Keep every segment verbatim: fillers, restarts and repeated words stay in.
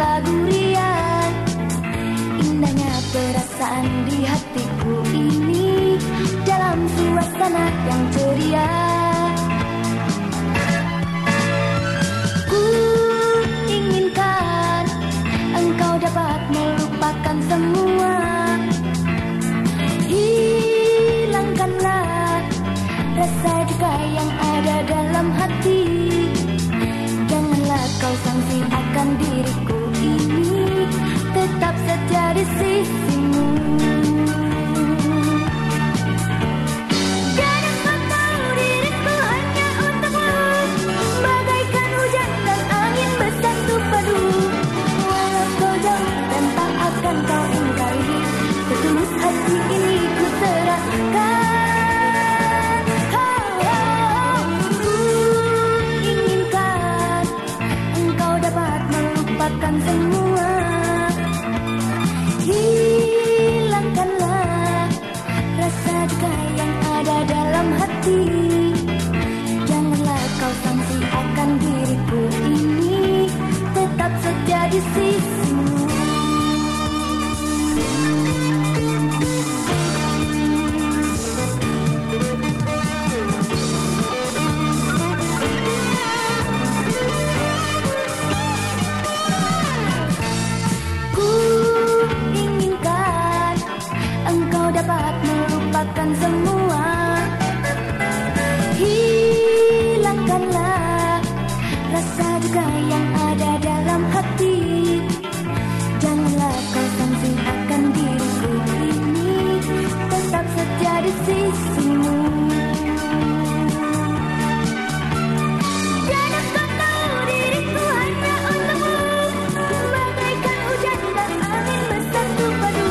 lagu riang. Indahnya perasaan di hatiku ini dalam suasana yang ceria. Ku inginkan engkau dapat melupakan semua. Hilangkanlah rasa duka yang ada dalam hati. Janganlah kau sangsi akan diriku ini, tetap setia di sisimu. Jangan kau tahu diriku hanya untukmu, bagaikan hujan dan angin bersatu padu. Walau kau jauh dan tak akan kau ingkari, setulus hati ini ku serahkan. Lupakan semua, hilangkanlah rasa duka yang ada dalam hati. Janganlah kau sangsi akan diriku ini, tetap setia di sisimu. Dapat melupakan semua, hilangkanlah rasa duka yang ada dalam hati. Janganlah kau sangsi akan diriku ini, tetap setia di sisimu. Jangan kau tahu diriku hanya untukmu, bagaikan hujan dan angin bersatu padu.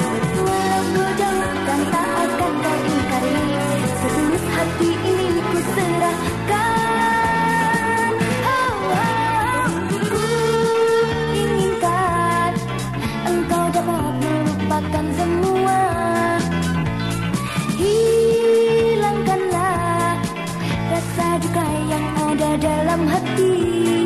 Hati ini ku serahkan. Oh, oh, ku inginkan engkau dapat melupakan semua. Hilangkanlah rasa duka yang ada dalam hati.